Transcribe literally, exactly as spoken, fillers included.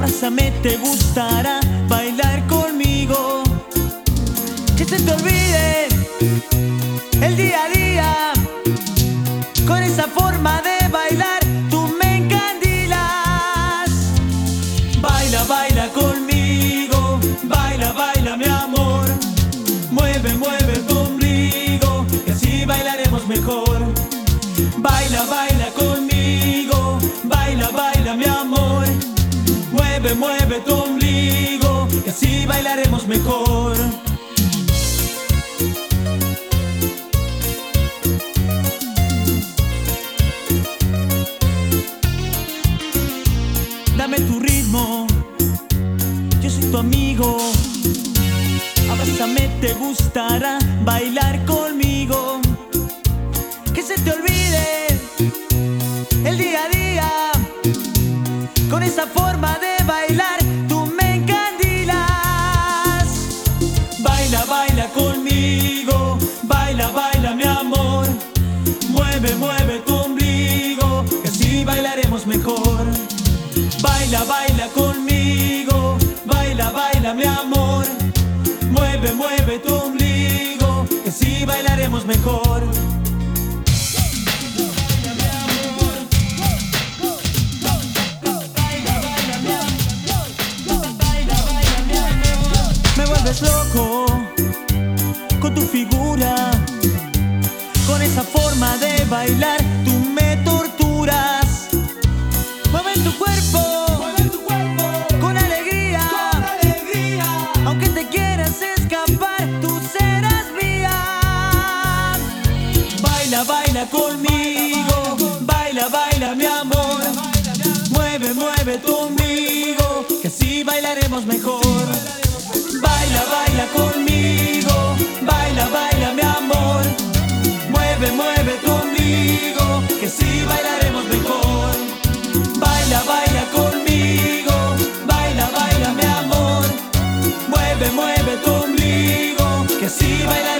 Abrázame, te gustará bailar conmigo. Que se te olvide el día a día. Con esa forma de bailar tú me encandilas. Baila, baila conmigo. Baila, baila mi amor. Mueve, mueve tu ombligo, y así bailaremos mejor. Baila, baila conmigo. Baila, baila mi amor. Mueve, mueve tu ombligo, y así bailaremos mejor. Dame tu ritmo, yo soy tu amigo. Abrázame, te gustará bailar conmigo. Que se te olvide el día a día. Con esa forma de bailar tú me encandilas. Baila, baila conmigo. Baila, baila mi amor. Mueve, mueve tu ombligo, y así bailaremos mejor. Baila, baila conmigo. Baila, baila mi amor. Mueve, mueve tu ombligo, y así bailaremos mejor. Me vuelves loco con tu figura. Con esa forma de bailar tú me torturas. Mueve tu cuerpo, mueve tu cuerpo con alegría, con alegría. Aunque te quieras escapar, tú serás mía. Baila, baila conmigo. Baila, baila mi amor. Mueve, mueve tu ombligo, que así bailaremos mejor. Baila, baila conmigo. Baila, baila mi amor. Mueve, mueve tu ombligo, que así bailaremos mejor. Baila, baila conmigo. Baila, baila mi amor. Mueve, mueve tu ombligo, que así bailaremos mejor.